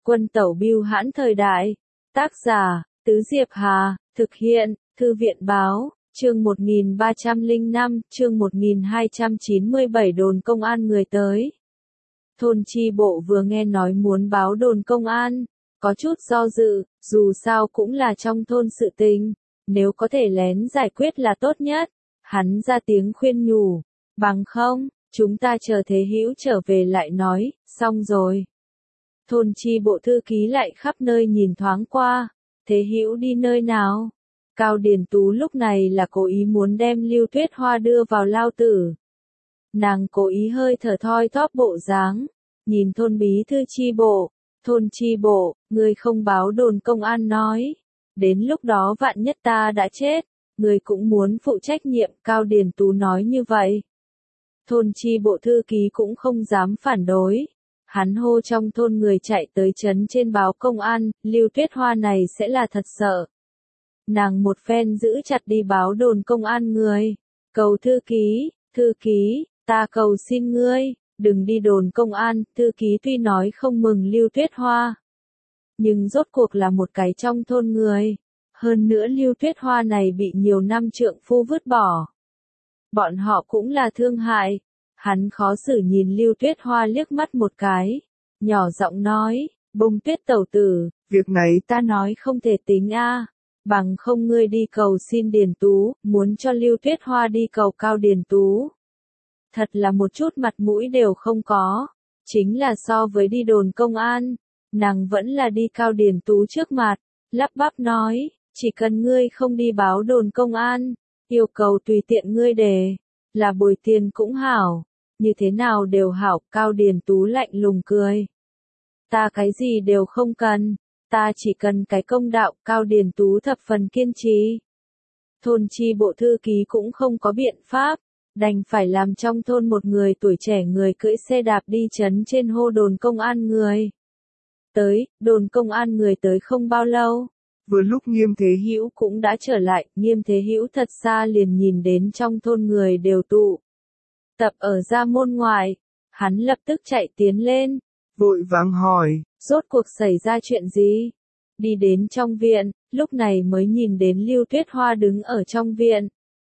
Quân tẩu bưu hãn thời đại. Tác giả, Tứ Diệp Hà, thực hiện, Thư viện báo, chương 1305, chương 1297 đồn công an người tới. Thôn chi bộ vừa nghe nói muốn báo đồn công an, có chút do dự, dù sao cũng là trong thôn sự tình, nếu có thể lén giải quyết là tốt nhất. Hắn ra tiếng khuyên nhủ, bằng không, chúng ta chờ Thế Hữu trở về lại nói, xong rồi. Thôn chi bộ thư ký lại khắp nơi nhìn thoáng qua, Thế Hữu đi nơi nào? Cao Điền Tú lúc này là cố ý muốn đem Lưu Tuyết Hoa đưa vào lao tử. Nàng cố ý hơi thở thoi thóp bộ dáng, nhìn thôn bí thư chi bộ, thôn chi bộ, người không báo đồn công an nói. Đến lúc đó vạn nhất ta đã chết, người cũng muốn phụ trách nhiệm, Cao Điền Tú nói như vậy. Thôn chi bộ thư ký cũng không dám phản đối. Hắn hô trong thôn người chạy tới trấn trên báo công an, Lưu Tuyết Hoa này sẽ là thật sợ. Nàng một phen giữ chặt đi báo đồn công an người. Cầu thư ký, ta cầu xin ngươi, đừng đi đồn công an. Thư ký tuy nói không mừng Lưu Tuyết Hoa, nhưng rốt cuộc là một cái trong thôn người. Hơn nữa Lưu Tuyết Hoa này bị nhiều năm trượng phu vứt bỏ. Bọn họ cũng là thương hại. Hắn khó xử nhìn Lưu Tuyết Hoa liếc mắt một cái, nhỏ giọng nói, Bông Tuyết tẩu tử, việc này ta nói không thể tính a, bằng không ngươi đi cầu xin Điền Tú, muốn cho Lưu Tuyết Hoa đi cầu Cao Điền Tú. Thật là một chút mặt mũi đều không có, chính là so với đi đồn công an, nàng vẫn là đi Cao Điền Tú trước mặt, lắp bắp nói, chỉ cần ngươi không đi báo đồn công an, yêu cầu tùy tiện ngươi đề, là bồi tiền cũng hảo. Như thế nào đều hảo, Cao Điền Tú lạnh lùng cười. Ta cái gì đều không cần, ta chỉ cần cái công đạo, Cao Điền Tú thập phần kiên trì. Thôn chi bộ thư ký cũng không có biện pháp, đành phải làm trong thôn một người tuổi trẻ người cưỡi xe đạp đi trấn trên hô đồn công an người. Tới, đồn công an người tới không bao lâu. Vừa lúc Nghiêm Thế Hữu cũng đã trở lại, Nghiêm Thế Hữu thật xa liền nhìn đến trong thôn người đều tụ tập ở ra môn ngoài, hắn lập tức chạy tiến lên, vội vàng hỏi, rốt cuộc xảy ra chuyện gì? Đi đến trong viện, lúc này mới nhìn đến Lưu Tuyết Hoa đứng ở trong viện.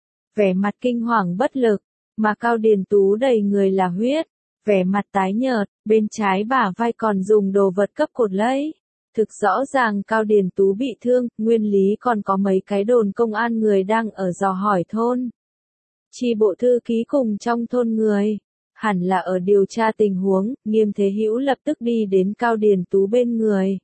Vẻ mặt kinh hoàng bất lực, mà Cao Điền Tú đầy người là huyết, vẻ mặt tái nhợt, bên trái bả vai còn dùng đồ vật cấp cột lấy. Thực rõ ràng Cao Điền Tú bị thương, nguyên lý còn có mấy cái đồn công an người đang ở dò hỏi thôn. Chi bộ thư ký cùng trong thôn người, hẳn là ở điều tra tình huống, Nghiêm Thế Hữu lập tức đi đến Cao Điền Tú bên người.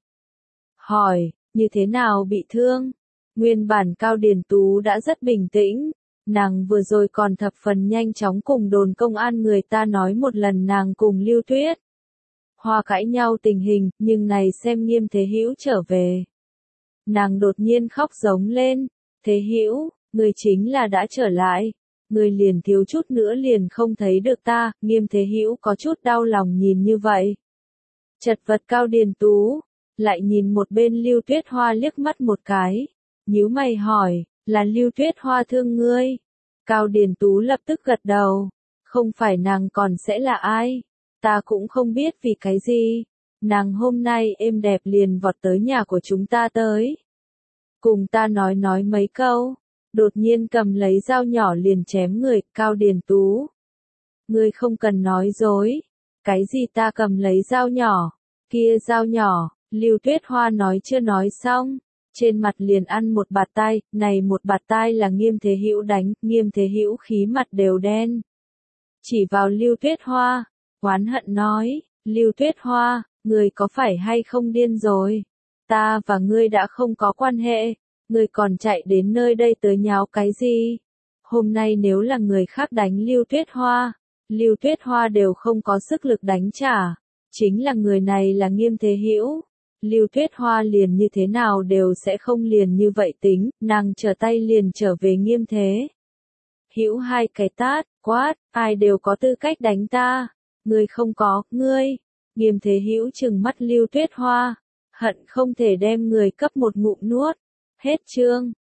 Hỏi, như thế nào bị thương? Nguyên bản Cao Điền Tú đã rất bình tĩnh, nàng vừa rồi còn thập phần nhanh chóng cùng đồn công an người ta nói một lần nàng cùng Lưu Tuyết Hoa cãi nhau tình hình, nhưng này xem Nghiêm Thế Hữu trở về. Nàng đột nhiên khóc giống lên, Thế Hữu, người chính là đã trở lại. Người liền thiếu chút nữa liền không thấy được ta, Nghiêm Thế Hữu có chút đau lòng nhìn như vậy. Chật vật Cao Điền Tú, lại nhìn một bên Lưu Tuyết Hoa liếc mắt một cái, nhíu mày hỏi, là Lưu Tuyết Hoa thương ngươi? Cao Điền Tú lập tức gật đầu, không phải nàng còn sẽ là ai? Ta cũng không biết vì cái gì, nàng hôm nay êm đẹp liền vọt tới nhà của chúng ta tới. Cùng ta nói mấy câu. Đột nhiên cầm lấy dao nhỏ liền chém người, Cao Điền Tú. Ngươi không cần nói dối. Cái gì ta cầm lấy dao nhỏ? Kia dao nhỏ, Lưu Tuyết Hoa nói chưa nói xong. Trên mặt liền ăn một bạt tai, này một bạt tai là Nghiêm Thế Hữu đánh, Nghiêm Thế Hữu khí mặt đều đen. Chỉ vào Lưu Tuyết Hoa, oán hận nói, Lưu Tuyết Hoa, ngươi có phải hay không điên rồi? Ta và ngươi đã không có quan hệ. Người còn chạy đến nơi đây tới nháo cái gì? Hôm nay nếu là người khác đánh Lưu Tuyết Hoa đều không có sức lực đánh trả. Chính là người này là Nghiêm Thế Hữu. Lưu Tuyết Hoa liền như thế nào đều sẽ không liền như vậy tính, nàng trở tay liền trở về Nghiêm Thế Hữu hai cái tát, quát, ai đều có tư cách đánh ta. Ngươi không có, ngươi. Nghiêm Thế Hữu trừng mắt Lưu Tuyết Hoa, hận không thể đem người cấp một ngụm nuốt. Hết chương.